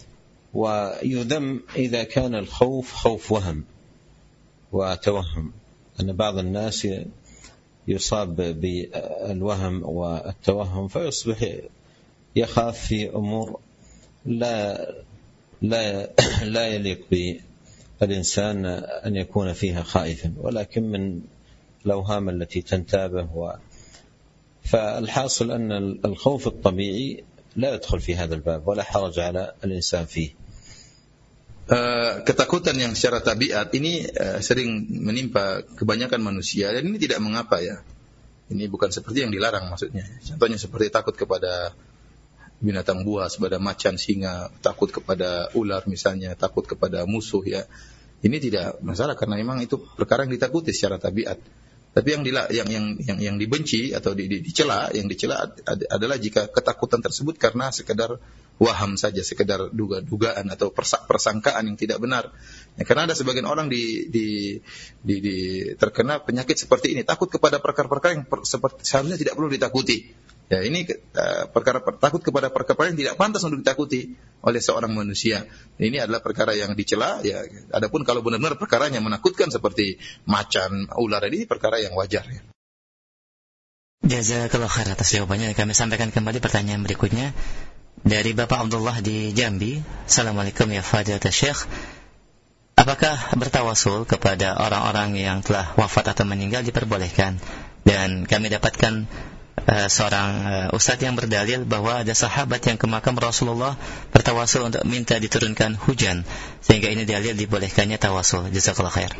ويذم إذا كان الخوف خوف وهم وتوهم، أن بعض الناس يصاب بالوهم والتوهم فيصبح يخاف في أمور لا لا لا يليق بالإنسان أن يكون فيها خائفا، ولكن من الأوهام التي تنتابه و فالحاصل أن الخوف الطبيعي لا يدخل في هذا الباب ولا حرج على الإنسان فيه. Uh, ketakutan yang secara tabiat ini uh, sering menimpa kebanyakan manusia, dan ini tidak mengapa ya. Ini bukan seperti yang dilarang maksudnya. Contohnya seperti takut kepada binatang buas, kepada macan, singa, takut kepada ular misalnya, takut kepada musuh ya. Ini tidak masalah karena memang itu perkara yang ditakuti secara tabiat. Tapi yang dila, yang yang yang yang dibenci atau di, di, dicela, yang dicela adalah jika ketakutan tersebut karena sekedar waham saja, sekedar duga-dugaan atau persangkaan yang tidak benar. Ya, karena ada sebagian orang di, di, di, di terkena penyakit seperti ini, takut kepada perkara-perkara yang per, seperti, seharusnya tidak perlu ditakuti. Ya, ini uh, perkara takut kepada perkara yang tidak pantas untuk ditakuti oleh seorang manusia. Ini adalah perkara yang dicela. Ya, adapun kalau benar-benar perkaranya menakutkan seperti macan, ular, ini perkara yang wajar. Ya. Jazakallahu khair atas jawabannya. Kami sampaikan kembali pertanyaan berikutnya dari Bapak Abdullah di Jambi. Assalamualaikum ya Fadilatul Syekh. Apakah bertawasul kepada orang-orang yang telah wafat atau meninggal diperbolehkan? Dan kami dapatkan uh, seorang uh, ustadz yang berdalil bahwa ada sahabat yang ke makam Rasulullah bertawasul untuk minta diturunkan hujan, sehingga ini dalil dibolehkannya tawasul. Jazakallahu khair.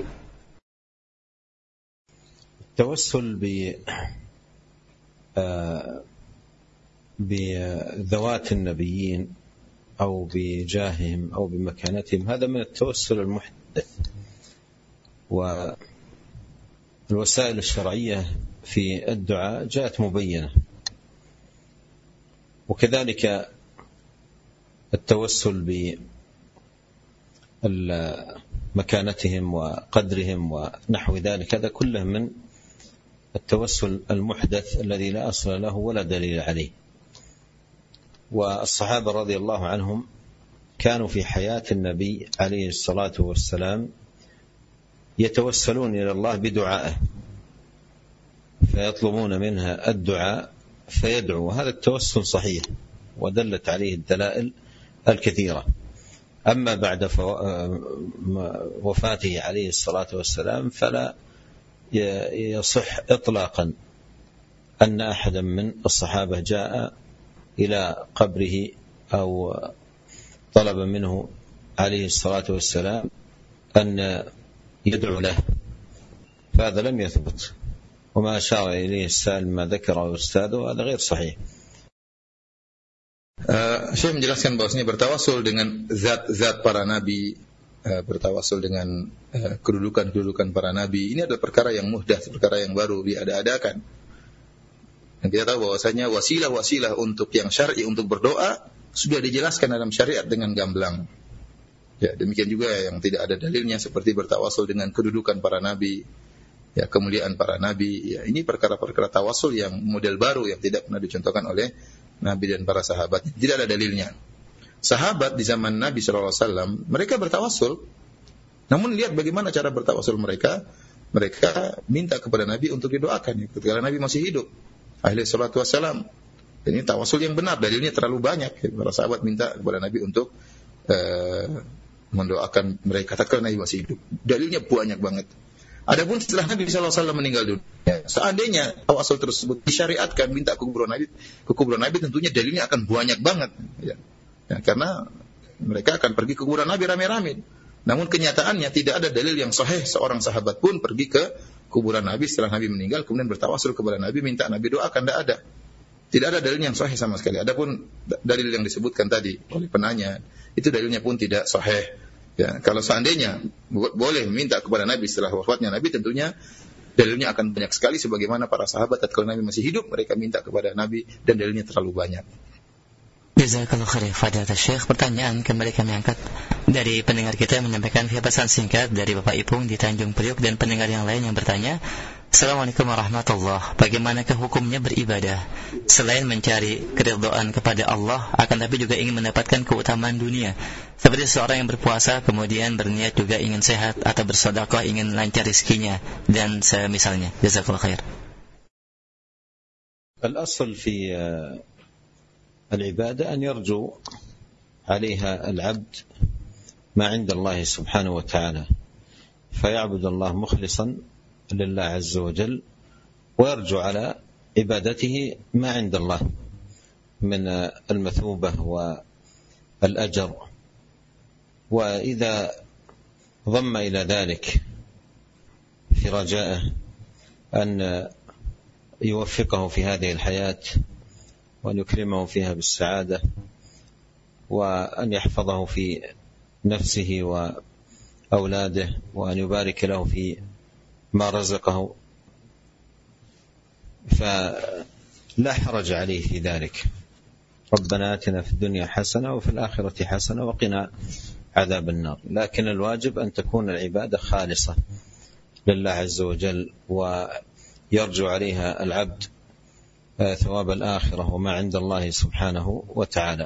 Tawassul bi uh... بذوات النبيين أو بجاههم أو بمكانتهم، هذا من التوسل المحدث. والوسائل الشرعية في الدعاء جاءت مبينة، وكذلك التوسل بمكانتهم وقدرهم ونحو ذلك، هذا كله من التوسل المحدث الذي لا أصل له ولا دليل عليه. والصحابة رضي الله عنهم كانوا في حياة النبي عليه الصلاة والسلام يتوسلون إلى الله بدعائه، فيطلبون منها الدعاء فيدعو، وهذا التوسل صحيح ودلت عليه الدلائل الكثيرة. أما بعد وفاته عليه الصلاة والسلام فلا يصح إطلاقا أن أحدا من الصحابة جاء إلى قبره أو طلب منه عليه الصلاة والسلام أن يدعو له، فهذا لم يثبت، وما أشار إليه السائل ما ذكره أستاذه هذا غير صحيح. Uh, Syekh menjelaskan bahwasanya bertawasul dengan zat-zat para nabi, uh, bertawasul dengan uh, kedudukan-kedudukan para nabi, ini adalah perkara yang muhdath, perkara yang baru diada-adakan. Dan kita tahu bahwasanya wasilah-wasilah untuk yang syar'i untuk berdoa sudah dijelaskan dalam syariat dengan gamblang. Ya, demikian juga yang tidak ada dalilnya seperti bertawasul dengan kedudukan para nabi, ya, kemuliaan para nabi. Ya, ini perkara-perkara tawasul yang model baru yang tidak pernah dicontohkan oleh nabi dan para sahabat. Tidak ada dalilnya. Sahabat di zaman Nabi shallallahu alaihi wasallam mereka bertawasul. Namun lihat bagaimana cara bertawasul mereka. Mereka minta kepada Nabi untuk didoakan, ya, ketika Nabi masih hidup. Alaihi salatu wassalam. Ini tawasul yang benar, dalilnya terlalu banyak. Para sahabat minta kepada Nabi untuk uh, mendoakan mereka tatkala Nabi masih hidup. Dalilnya banyak banget. Adapun setelah Nabi shallallahu alaihi wasallam meninggal dunia, seandainya tawasul tersebut disyariatkan minta ke kuburan Nabi, ke kuburan Nabi tentunya dalilnya akan banyak banget. Ya. Ya, karena mereka akan pergi ke kuburan Nabi rame-rame. Namun kenyataannya tidak ada dalil yang sahih seorang sahabat pun pergi ke kuburan Nabi setelah Nabi meninggal kemudian bertawasul kepada Nabi minta Nabi doakan, tidak ada. Tidak ada dalil yang sahih sama sekali. Adapun dalil yang disebutkan tadi oleh penanya itu dalilnya pun tidak sahih. Ya, kalau seandainya boleh minta kepada Nabi setelah wafatnya Nabi tentunya dalilnya akan banyak sekali sebagaimana para sahabat tatkala Nabi masih hidup mereka minta kepada Nabi dan dalilnya terlalu banyak. Jazakallahu khairan Fadilatul Syekh. Pertanyaan kembali kami angkat dari pendengar kita yang menyampaikan via pesan singkat dari Bapak Ipung di Tanjung Priok dan pendengar yang lain yang bertanya, Assalamualaikum warahmatullahi wabarakatuh. Bagaimanakah hukumnya beribadah selain mencari keridhaan kepada Allah akan tapi juga ingin mendapatkan keutamaan dunia? Seperti seorang yang berpuasa kemudian berniat juga ingin sehat atau bersedekah ingin lancar rezekinya dan semisalnya. Jazakallahu khair. Al-asl fi العبادة أن يرجو عليها العبد ما عند الله سبحانه وتعالى فيعبد الله مخلصا لله عز وجل ويرجو على عبادته ما عند الله من المثوبة والأجر وإذا ضم إلى ذلك في رجائه أن يوفقه في هذه الحياة وأن يكرمه فيها بالسعادة وأن يحفظه في نفسه وأولاده وأن يبارك له في ما رزقه فلا حرج عليه في ذلك. ربنا آتنا في الدنيا حسنة وفي الآخرة حسنة وقنا عذاب النار. لكن الواجب أن تكون العبادة خالصة لله عز وجل ويرجو عليها العبد ثواب الآخرة وما عند الله سبحانه وتعالى.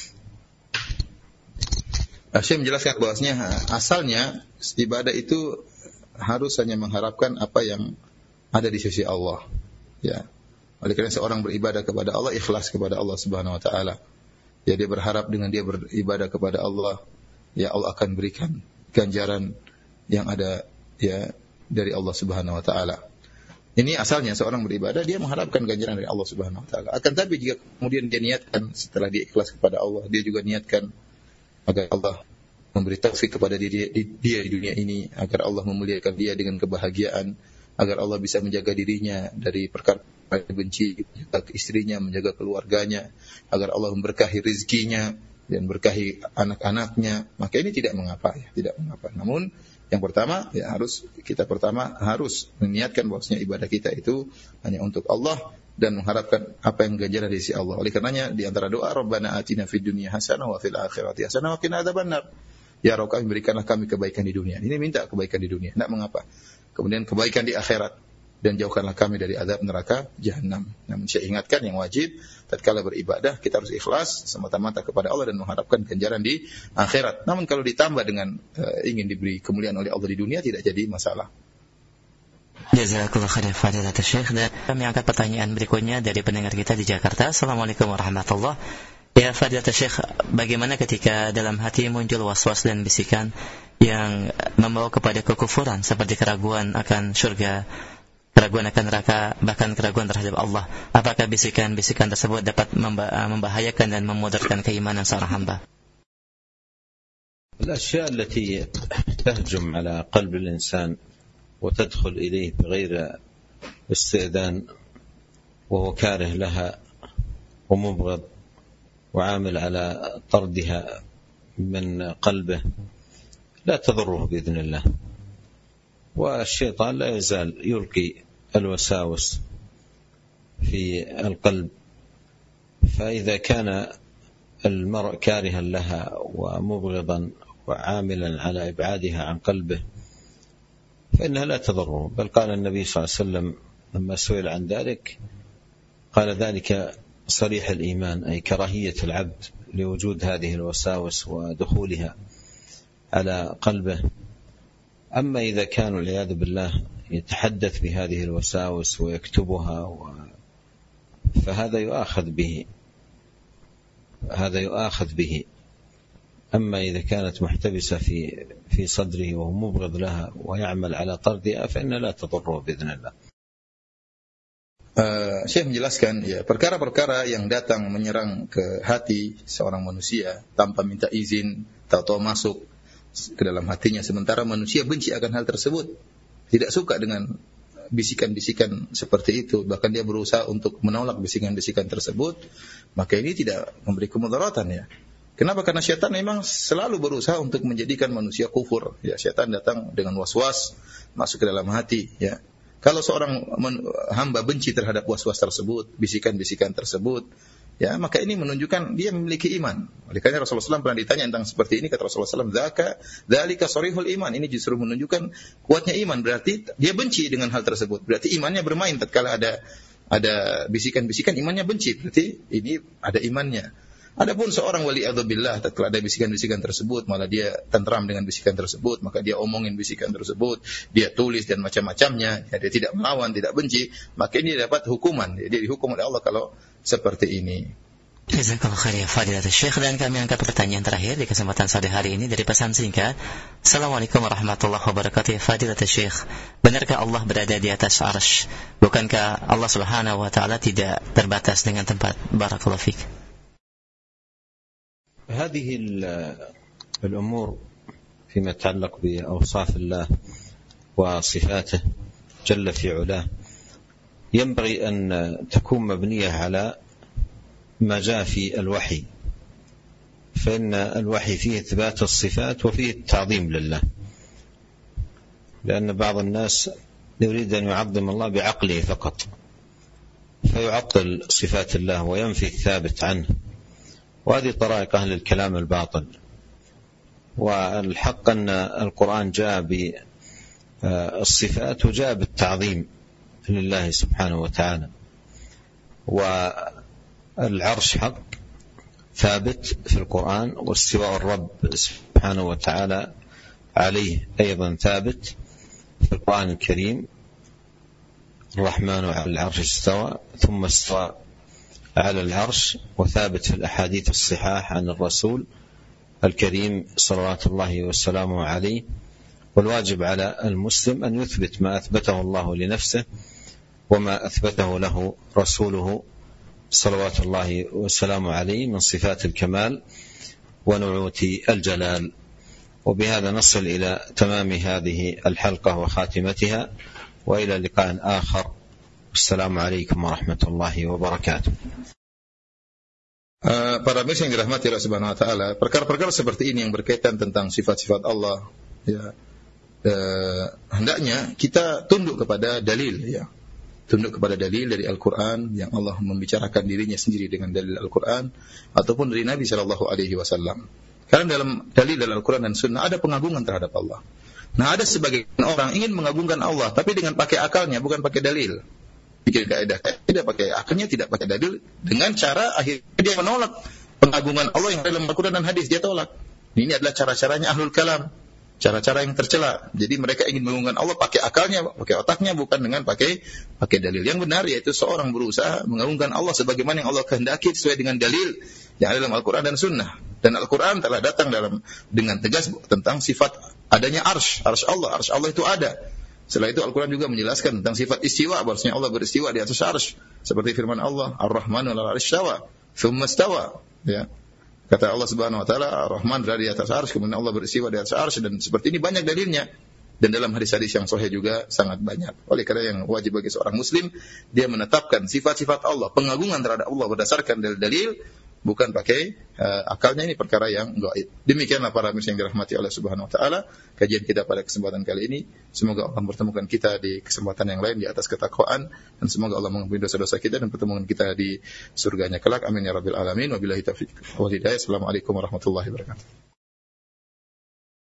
Syekh menjelaskan bahwasanya asalnya ibadah itu harus hanya mengharapkan apa yang ada di sisi Allah. Ya. Oleh karena seorang beribadah kepada Allah ikhlas kepada Allah Subhanahu wa taala. Ya, dia berharap dengan dia beribadah kepada Allah, ya Allah akan berikan ganjaran yang ada ya dari Allah Subhanahu wa taala. Ini asalnya seorang beribadah dia mengharapkan ganjaran dari Allah Subhanahu wa taala. Akan tapi jika kemudian dia niatkan setelah dia ikhlas kepada Allah, dia juga niatkan agar Allah memberi taufik kepada diri dia di dunia ini, agar Allah memuliakan dia dengan kebahagiaan, agar Allah bisa menjaga dirinya dari perkara yang benci, menjaga istrinya, menjaga keluarganya, agar Allah memberkahi rezekinya dan berkahi anak-anaknya, maka ini tidak mengapa ya, tidak mengapa. Namun yang pertama, ya harus kita pertama harus meniatkan bahwasanya ibadah kita itu hanya untuk Allah dan mengharapkan apa yang ganjaran dari sisi Allah. Oleh karenanya di antara doa Rabbana atina fid dunya hasanah wa fil akhirati hasanah wa qina adzabannar. Ya Rabb, kami berikanlah kami kebaikan di dunia. Ini minta kebaikan di dunia, tidak mengapa. Kemudian kebaikan di akhirat dan jauhkanlah kami dari azab neraka jahanam. Namun saya ingatkan yang wajib tatkala beribadah kita harus ikhlas semata-mata kepada Allah dan mengharapkan ganjaran di akhirat. Namun kalau ditambah dengan uh, ingin diberi kemuliaan oleh Allah di dunia tidak jadi masalah. Jazakallahu khairan Fadilatul Syekh. Dan kami angkat pertanyaan berikutnya dari pendengar kita di Jakarta. Assalamualaikum warahmatullahi wabarakatuh. Ya Fadilatul Syekh, bagaimana ketika dalam hati muncul was-was dan bisikan yang membawa kepada kekufuran seperti keraguan akan surga, keraguan akan neraka, bahkan keraguan terhadap Allah? Apakah bisikan-bisikan tersebut dapat membahayakan dan memudaratkan keimanan seorang hamba? الأشياء التي تهجم على قلب الإنسان وتدخل إليه بغير استئذان وهو كاره لها ومبغض وعامل على طردها من قلبه لا تضره بإذن الله. والشيطان لا يزال يلقي الوساوس في القلب، فإذا كان المرء كارها لها ومبغضا وعاملا على إبعادها عن قلبه فإنها لا تضره. بل قال النبي صلى الله عليه وسلم لما سئل عن ذلك قال ذلك صريح الإيمان، أي كراهية العبد لوجود هذه الوساوس ودخولها على قلبه. أما إذا كان والعياذ بالله يتحدث بهذه الوساوس ويكتبها و... فهذا يؤاخذ به هذا يؤاخذ به أما إذا كانت محتبسة في في صدره وهو مبغض لها ويعمل على طردها فإن لا تضره بإذن الله. Uh, Syekh menjelaskan ya, perkara-perkara yang datang menyerang ke hati seorang manusia tanpa minta izin, tahu-tahu masuk ke dalam hatinya, sementara manusia benci akan hal tersebut, tidak suka dengan bisikan-bisikan seperti itu, bahkan dia berusaha untuk menolak bisikan-bisikan tersebut, maka ini tidak memberi kemudaratan ya. Kenapa? Karena syaitan memang selalu berusaha untuk menjadikan manusia kufur. Ya, syaitan datang dengan was-was masuk ke dalam hati ya. Kalau seorang hamba benci terhadap was-was tersebut, bisikan-bisikan tersebut, ya, maka ini menunjukkan dia memiliki iman. Oleh karena Rasulullah shallallahu alaihi wasallam pernah ditanya tentang seperti ini, kata Rasulullah shallallahu alaihi wasallam, "Dzaka, dzalika sharihul iman." Ini justru menunjukkan kuatnya iman, berarti dia benci dengan hal tersebut. Berarti imannya bermain tatkala ada ada bisikan-bisikan, imannya benci. Berarti ini ada imannya. Adapun seorang waliyadzubillah tatkala ada bisikan-bisikan tersebut malah dia tentram dengan bisikan tersebut, maka dia omongin bisikan tersebut, dia tulis dan macam-macamnya, ya, dia tidak melawan, tidak benci, maka ini dapat hukuman. Dia dihukum oleh Allah kalau seperti ini. Jazakallahu khair ya Fadilatul Syekh. Dan kami angkat pertanyaan terakhir di kesempatan sore hari ini dari pesan singkat. Assalamualaikum warahmatullahi wabarakatuh. Ya Fadilatul Syekh, benarkah Allah berada di atas arsy? Bukankah Allah Subhanahu wa taala tidak terbatas dengan tempat? Barakallahu fik. هذه الأمور فيما يتعلق بأوصاف الله وصفاته جل في علاه ينبغي أن تكون مبنية على ما جاء في الوحي، فإن الوحي فيه إثبات الصفات وفيه التعظيم لله، لأن بعض الناس يريد أن يعظم الله بعقله فقط فيعطل صفات الله وينفي الثابت عنه، وهذه طرائق أهل الكلام الباطل. والحق أن القرآن جاء بالصفات وجاء بالتعظيم لله سبحانه وتعالى، والعرش حق ثابت في القرآن، واستواء الرب سبحانه وتعالى عليه أيضا ثابت في القرآن الكريم، الرحمن على العرش استوى ثم استوى على العرش، وثابت في الأحاديث الصحاح عن الرسول الكريم صلوات الله وسلامه عليه. والواجب على المسلم أن يثبت ما أثبته الله لنفسه وما أثبته له رسوله صلوات الله وسلامه عليه من صفات الكمال ونعوت الجلال. وبهذا نصل إلى تمام هذه الحلقة وخاتمتها، وإلى لقاء آخر. Assalamualaikum warahmatullahi wabarakatuh. Uh, para mirsa yang dirahmati Allah Subhanahu wa taala, perkara-perkara seperti ini yang berkaitan tentang sifat-sifat Allah, ya, uh, hendaknya kita tunduk kepada dalil, ya. Tunduk kepada dalil dari Al-Qur'an yang Allah membicarakan dirinya sendiri dengan dalil Al-Qur'an ataupun dari Nabi sallallahu alaihi wasallam. Karena dalam dalil dalam Al-Qur'an dan Sunnah ada pengagungan terhadap Allah. Nah, ada sebagian orang ingin mengagungkan Allah tapi dengan pakai akalnya, bukan pakai dalil. Bikin kaidah, tidak pakai akalnya, tidak pakai dalil, dengan cara akhirnya dia menolak pengagungan Allah yang dalam Al-Quran dan hadis, dia tolak. Ini adalah cara-caranya ahlul kalam, cara-cara yang tercela. Jadi mereka ingin mengagungkan Allah pakai akalnya, pakai otaknya, bukan dengan pakai pakai dalil. Yang benar yaitu seorang berusaha mengagungkan Allah sebagaimana yang Allah kehendaki sesuai dengan dalil yang ada dalam Al-Quran dan Sunnah. Dan Al-Quran telah datang dalam dengan tegas tentang sifat adanya arsy, arsy Allah, arsy Allah itu ada. Setelah itu Al-Quran juga menjelaskan tentang sifat istiwa, bahwasanya Allah beristiwa di atas arsy, seperti firman Allah, Ar-Rahmanu 'alal 'arsy istawa, tsumma istawa, ya. Kata Allah Subhanahu wa taala, Ar-Rahman berada di atas arsy, kemudian Allah beristiwa di atas arsy, dan seperti ini banyak dalilnya. Dan dalam hadis-hadis yang sahih juga sangat banyak. Oleh karena yang wajib bagi seorang muslim, dia menetapkan sifat-sifat Allah, pengagungan terhadap Allah berdasarkan dalil-dalil, bukan pakai uh, akalnya. Ini perkara yang gaib. Demikianlah para mirsa yang dirahmati Allah Subhanahu wa taala, kajian kita pada kesempatan kali ini. Semoga Allah mempertemukan kita di kesempatan yang lain di atas ketakwaan, dan semoga Allah mengampuni dosa-dosa kita dan pertemuan kita di surganya kelak. Amin ya rabbil alamin. Wabillahi taufiq wal hidayah. Assalamualaikum warahmatullahi wabarakatuh.